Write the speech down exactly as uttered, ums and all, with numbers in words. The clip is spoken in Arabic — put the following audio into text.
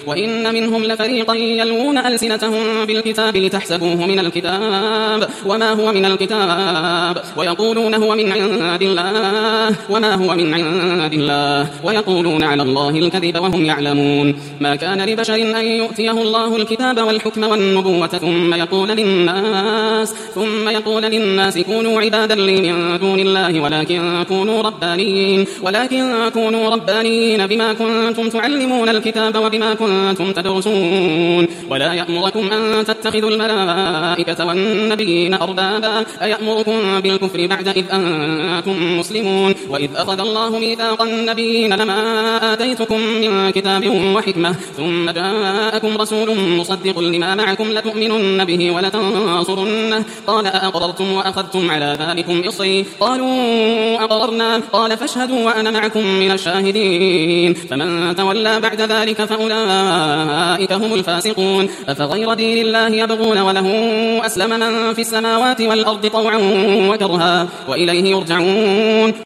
وإن منهم لفريقا يلوون ألسنتهم بالكتاب لتحسبوه من الكتاب وما هو من الكتاب ويقولون هو من عند الله وما هو من عند الله ويقولون على الله الكذب وهم يعلمون. ما كان لبشر أن يؤتيه الله الكتاب والحكم والنبوة ثم يقول للناس ثم يقول للناس كونوا عبادا لي من دون الله ولكن كونوا ربانيين ولكن كونوا ربانيين بما كنتم تعلمون الكتاب وبما كنتم تدرسون. ولا يأمركم أن تتخذوا الملائكة والنبيين أربابا أيأمركم بالكفر بعد إذ أنتم مسلمون. وإذ أخذ الله ميثاق النبيين لما آتيتكم من كتاب وحكمة ثم جاءكم رسول مصدق لما معكم لتؤمنن به ولتنصرنه قال أأقررتم وأخذتم على ذلكم إصري قالوا أقررنا قال فاشهدوا وأنا معكم من الشاهدين. فمن تولى بعد ذلك فأولئك هم الفاسقون. أفغير دين الله يبغون وله أسلم من في السماوات والأرض طوعا وكرها وإليه يرجعون.